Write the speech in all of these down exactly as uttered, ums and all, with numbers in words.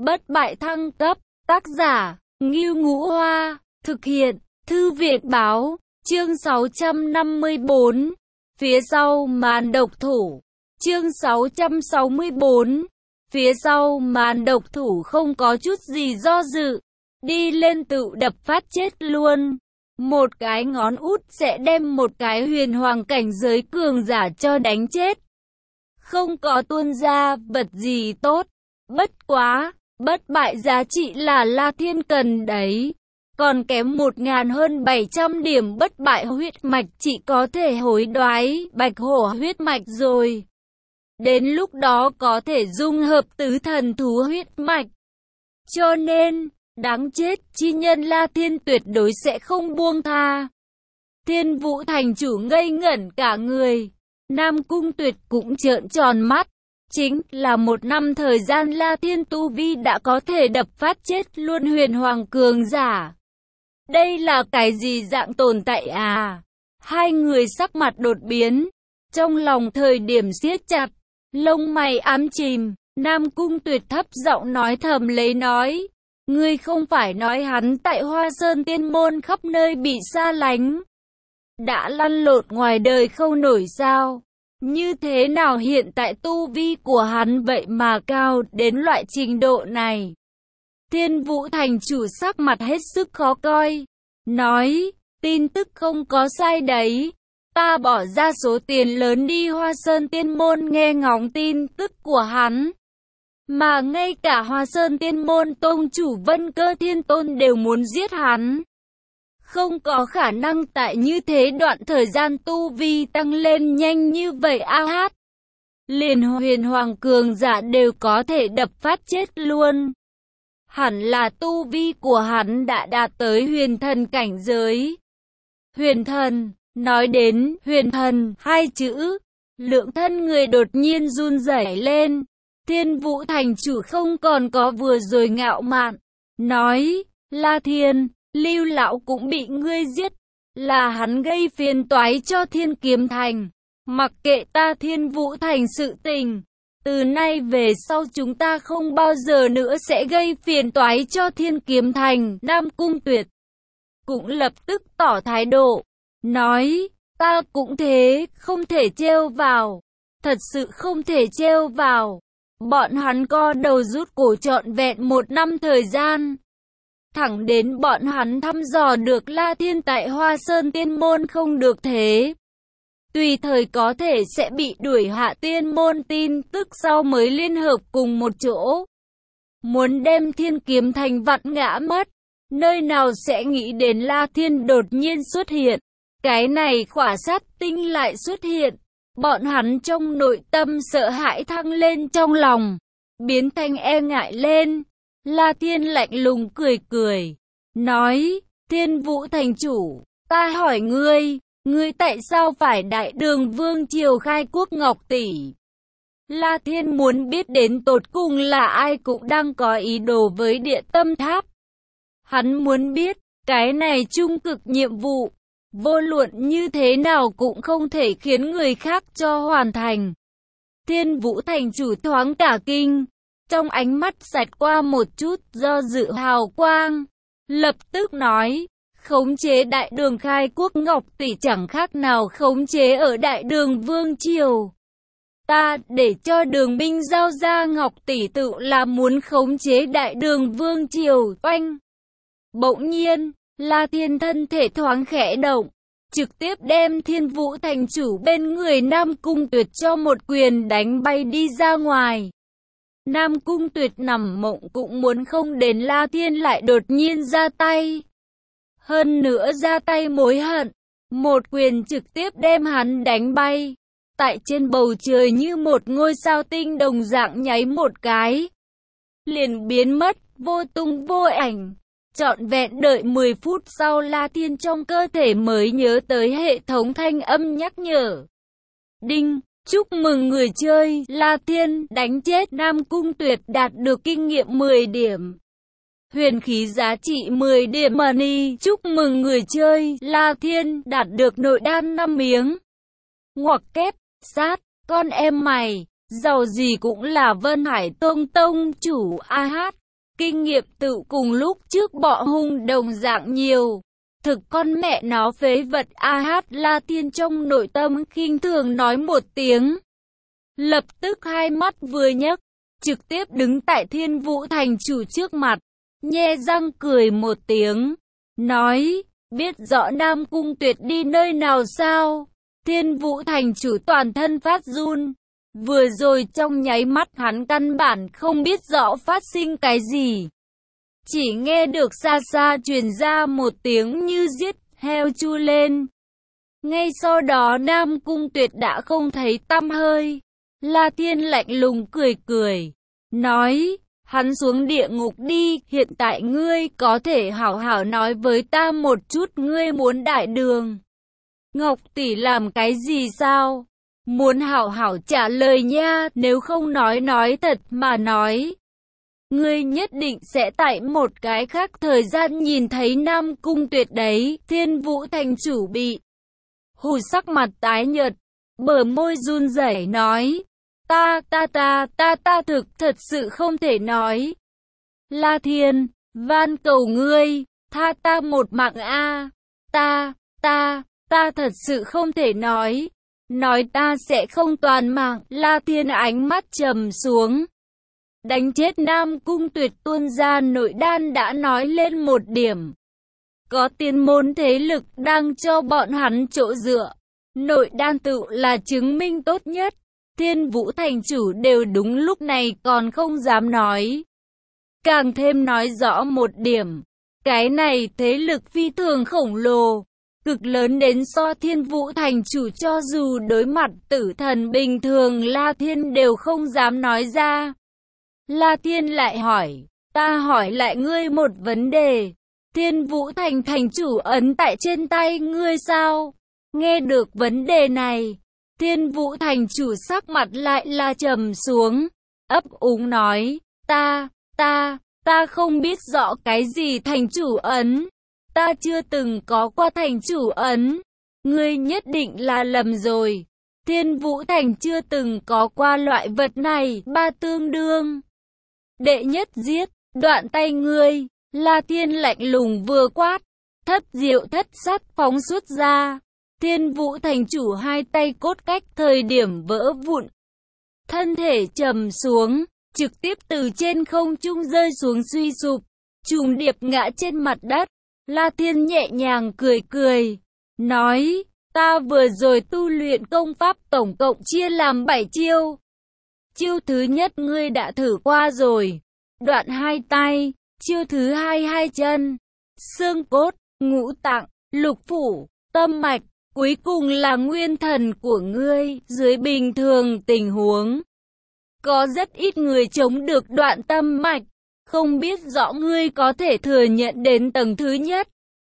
Bất bại thăng cấp, tác giả, Ngưu Ngũ Hoa, thực hiện, Thư viện Báo, chương sáu trăm năm mươi bốn, phía sau màn độc thủ, chương sáu trăm sáu mươi bốn, phía sau màn độc thủ không có chút gì do dự, đi lên tự đập phát chết luôn. Một cái ngón út sẽ đem một cái huyền hoàng cảnh giới cường giả cho đánh chết. Không có tuôn ra vật gì tốt, bất quá, bất bại giá trị là La Thiên cần đấy. Còn kém một ngàn hơn bảy trăm điểm bất bại huyết mạch chỉ có thể hối đoái bạch hổ huyết mạch rồi. Đến lúc đó có thể dung hợp tứ thần thú huyết mạch. Cho nên, đáng chết chi nhân La Thiên tuyệt đối sẽ không buông tha. Thiên Vũ thành chủ ngây ngẩn cả người. Nam Cung Tuyệt cũng trợn tròn mắt. Chính là một năm thời gian La Thiên tu vi đã có thể đập phát chết luôn huyền hoàng cường giả. Đây là cái gì dạng tồn tại à? Hai người sắc mặt đột biến. Trong lòng thời điểm siết chặt, lông mày ám chìm. Nam Cung Tuyệt thấp giọng nói thầm lấy nói. Ngươi không phải nói hắn tại Hoa Sơn Tiên Môn khắp nơi bị xa lánh, đã lăn lộn ngoài đời không nổi sao? Như thế nào hiện tại tu vi của hắn vậy mà cao đến loại trình độ này? Thiên Vũ thành chủ sắc mặt hết sức khó coi, nói, tin tức không có sai đấy. Ta bỏ ra số tiền lớn đi Hoa Sơn Tiên Môn nghe ngóng tin tức của hắn. Mà ngay cả Hoa Sơn Tiên Môn tông chủ Vân Cơ Thiên Tôn đều muốn giết hắn. Không có khả năng tại như thế đoạn thời gian tu vi tăng lên nhanh như vậy a hát. Liền huyền hoàng cường giả đều có thể đập phát chết luôn. Hẳn là tu vi của hắn đã đạt tới huyền thần cảnh giới. Huyền thần, nói đến huyền thần hai chữ, lượng thân người đột nhiên run rẩy lên. Thiên Vũ thành chủ không còn có vừa rồi ngạo mạn, nói, La Thiên, Lưu lão cũng bị ngươi giết, là hắn gây phiền toái cho Thiên Kiếm Thành. Mặc kệ ta Thiên Vũ thành sự tình, từ nay về sau chúng ta không bao giờ nữa sẽ gây phiền toái cho Thiên Kiếm Thành. Nam Cung Tuyệt cũng lập tức tỏ thái độ, nói, ta cũng thế, không thể trêu vào, thật sự không thể trêu vào. Bọn hắn co đầu rút cổ trọn vẹn một năm thời gian. Thẳng đến bọn hắn thăm dò được La Thiên tại Hoa Sơn Tiên Môn không được thế. Tùy thời có thể sẽ bị đuổi hạ tiên môn tin tức sau mới liên hợp cùng một chỗ. Muốn đem Thiên Kiếm Thành vặn ngã mất. Nơi nào sẽ nghĩ đến La Thiên đột nhiên xuất hiện. Cái này khỏa sát tinh lại xuất hiện. Bọn hắn trong nội tâm sợ hãi thăng lên trong lòng, biến thành e ngại lên. La Thiên lạnh lùng cười cười, nói, Thiên Vũ thành chủ, ta hỏi ngươi, ngươi tại sao phải đại đường vương triều khai quốc Ngọc Tỷ? La Thiên muốn biết đến tột cùng là ai cũng đang có ý đồ với Địa Tâm Tháp. Hắn muốn biết, cái này trung cực nhiệm vụ. Vô luận như thế nào cũng không thể khiến người khác cho hoàn thành. Thiên Vũ thành chủ thoáng cả kinh, trong ánh mắt xẹt qua một chút do dự hào quang, lập tức nói, khống chế đại đường khai quốc Ngọc Tỷ chẳng khác nào khống chế ở đại đường vương triều. Ta để cho đường binh giao ra Ngọc Tỷ tự là muốn khống chế đại đường vương triều. Oanh! Bỗng nhiên, La Thiên thân thể thoáng khẽ động, trực tiếp đem Thiên Vũ thành chủ bên người Nam Cung Tuyệt cho một quyền đánh bay đi ra ngoài. Nam Cung Tuyệt nằm mộng cũng muốn không đến La Thiên lại đột nhiên ra tay. Hơn nữa ra tay mối hận, một quyền trực tiếp đem hắn đánh bay. Tại trên bầu trời như một ngôi sao tinh đồng dạng nháy một cái, liền biến mất, vô tung vô ảnh. Trọn vẹn đợi mười phút sau La Thiên trong cơ thể mới nhớ tới hệ thống thanh âm nhắc nhở. Đinh, chúc mừng người chơi, La Thiên đánh chết Nam Cung Tuyệt đạt được kinh nghiệm mười điểm. Huyền khí giá trị mười điểm money, chúc mừng người chơi, La Thiên đạt được nội đan năm miếng. Ngoặc kép, sát, con em mày, giàu gì cũng là Vân Hải Tông Tông chủ a hát. Kinh nghiệm tự cùng lúc trước bọ hung đồng dạng nhiều. Thực con mẹ nó phế vật. A Hát La Thiên trong nội tâm khinh thường nói một tiếng. Lập tức hai mắt vừa nhấc, trực tiếp đứng tại Thiên Vũ thành chủ trước mặt, nhe răng cười một tiếng, nói, biết rõ Nam Cung Tuyệt đi nơi nào sao? Thiên Vũ thành chủ toàn thân phát run, vừa rồi trong nháy mắt hắn căn bản không biết rõ phát sinh cái gì. Chỉ nghe được xa xa truyền ra một tiếng như giết heo chu lên. Ngay sau đó Nam Cung Tuyệt đã không thấy tăm hơi. La Thiên lạnh lùng cười cười, nói, hắn xuống địa ngục đi, hiện tại ngươi có thể hảo hảo nói với ta một chút ngươi muốn đại đường Ngọc tỷ làm cái gì sao? Muốn hảo hảo trả lời nha, nếu không nói nói thật mà nói. Ngươi nhất định sẽ tại một cái khác thời gian nhìn thấy Nam Cung Tuyệt đấy. Thiên Vũ thành chủ bị hù sắc mặt tái nhợt, bờ môi run rẩy nói, ta, ta, ta, ta, ta thực thật sự không thể nói. La Thiên, van cầu ngươi, tha ta một mạng a, ta, ta, ta thật sự không thể nói. Nói ta sẽ không toàn mạng. La Thiên ánh mắt trầm xuống. Đánh chết Nam Cung Tuyệt tuôn ra nội đan đã nói lên một điểm. Có tiên môn thế lực đang cho bọn hắn chỗ dựa. Nội đan tự là chứng minh tốt nhất. Thiên Vũ thành chủ đều đúng lúc này còn không dám nói. Càng thêm nói rõ một điểm. Cái này thế lực phi thường khổng lồ, cực lớn đến so Thiên Vũ thành chủ cho dù đối mặt tử thần bình thường La Thiên đều không dám nói ra. La Thiên lại hỏi, ta hỏi lại ngươi một vấn đề. Thiên Vũ thành thành chủ ấn tại trên tay ngươi sao? Nghe được vấn đề này, Thiên Vũ thành chủ sắc mặt lại là trầm xuống, ấp úng nói, ta, ta, ta không biết rõ cái gì thành chủ ấn. Ta chưa từng có qua thành chủ ấn. Ngươi nhất định là lầm rồi. Thiên Vũ thành chưa từng có qua loại vật này. Ba tương đương. Đệ nhất giết, đoạn tay ngươi. La Thiên lạnh lùng vừa quát. Thất diệu thất sát phóng xuất ra. Thiên Vũ thành chủ hai tay cốt cách thời điểm vỡ vụn. Thân thể trầm xuống, trực tiếp từ trên không trung rơi xuống suy sụp, trùng điệp ngã trên mặt đất. La Thiên nhẹ nhàng cười cười, nói, ta vừa rồi tu luyện công pháp tổng cộng chia làm bảy chiêu. Chiêu thứ nhất ngươi đã thử qua rồi, đoạn hai tay, chiêu thứ hai hai chân, xương cốt, ngũ tạng, lục phủ, tâm mạch, cuối cùng là nguyên thần của ngươi. Dưới bình thường tình huống, có rất ít người chống được đoạn tâm mạch. Không biết rõ ngươi có thể thừa nhận đến tầng thứ nhất.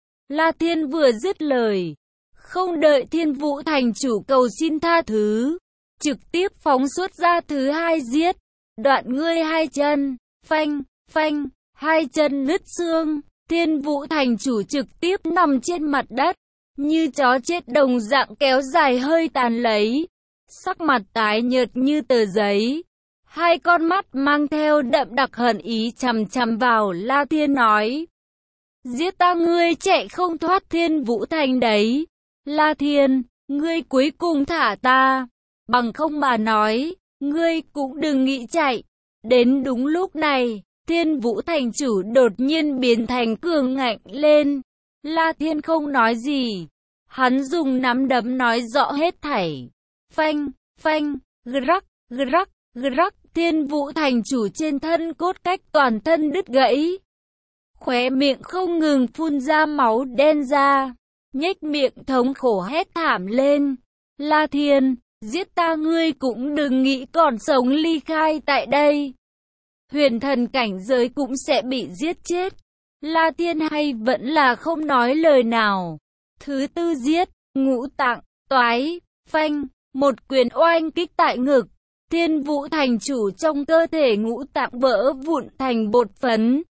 La Thiên vừa dứt lời, không đợi Thiên Vũ thành chủ cầu xin tha thứ, trực tiếp phóng xuất ra thứ hai giết, đoạn ngươi hai chân, phanh, phanh, hai chân nứt xương. Thiên Vũ thành chủ trực tiếp nằm trên mặt đất, như chó chết đồng dạng kéo dài hơi tàn lấy, sắc mặt tái nhợt như tờ giấy. Hai con mắt mang theo đậm đặc hận ý chằm chằm vào La Thiên nói, giết ta ngươi chạy không thoát Thiên Vũ thành đấy. La Thiên, ngươi cuối cùng thả ta, bằng không mà nói, ngươi cũng đừng nghĩ chạy. Đến đúng lúc này, Thiên Vũ thành chủ đột nhiên biến thành cường ngạnh lên. La Thiên không nói gì, hắn dùng nắm đấm nói rõ hết thảy. Phanh, phanh, rắc, rắc, rắc. Thiên Vũ thành chủ trên thân cốt cách toàn thân đứt gãy, khóe miệng không ngừng phun ra máu đen ra, nhếch miệng thống khổ hét thảm lên. La Thiên, giết ta ngươi cũng đừng nghĩ còn sống ly khai tại đây. Huyền thần cảnh giới cũng sẽ bị giết chết. La Thiên hay vẫn là không nói lời nào. Thứ tư giết, ngũ tạng, toái, phanh, một quyền oanh kích tại ngực. Thiên Vũ thành chủ trong cơ thể ngũ tạng vỡ vụn thành bột phấn.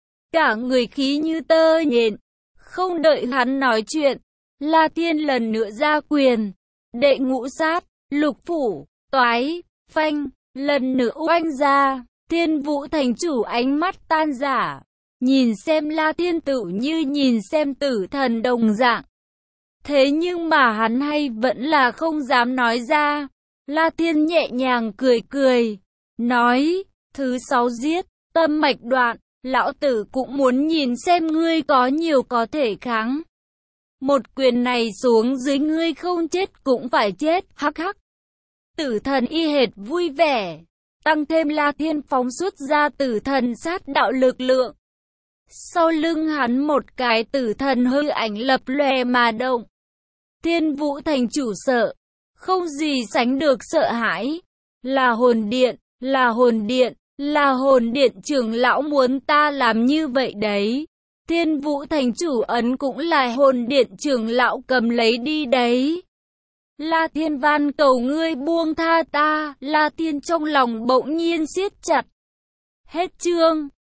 Cả người khí như tơ nhện. Không đợi hắn nói chuyện, La Thiên lần nữa ra quyền. Đệ ngũ sát, lục phủ, toái, phanh, lần nữa oanh ra. Thiên Vũ Thành Chủ ánh mắt tan rã, nhìn xem La Thiên tự như nhìn xem tử thần đồng dạng. Thế nhưng mà hắn hay vẫn là không dám nói ra. La Thiên nhẹ nhàng cười cười, nói, thứ sáu giết, tâm mạch đoạn, lão tử cũng muốn nhìn xem ngươi có nhiều có thể kháng. Một quyền này xuống dưới ngươi không chết cũng phải chết, hắc hắc. Tử thần y hệt vui vẻ, tăng thêm La Thiên phóng xuất ra tử thần sát đạo lực lượng. Sau lưng hắn một cái tử thần hư ảnh lập lòe mà động. Thiên Vũ Thành Chủ sợ, không gì sánh được sợ hãi. Là hồn điện, là hồn điện, là hồn điện trưởng lão muốn ta làm như vậy đấy. Thiên Vũ Thành Chủ ấn cũng là hồn điện trưởng lão cầm lấy đi đấy. La Thiên van cầu ngươi buông tha ta. La Thiên trong lòng bỗng nhiên siết chặt. Hết chương.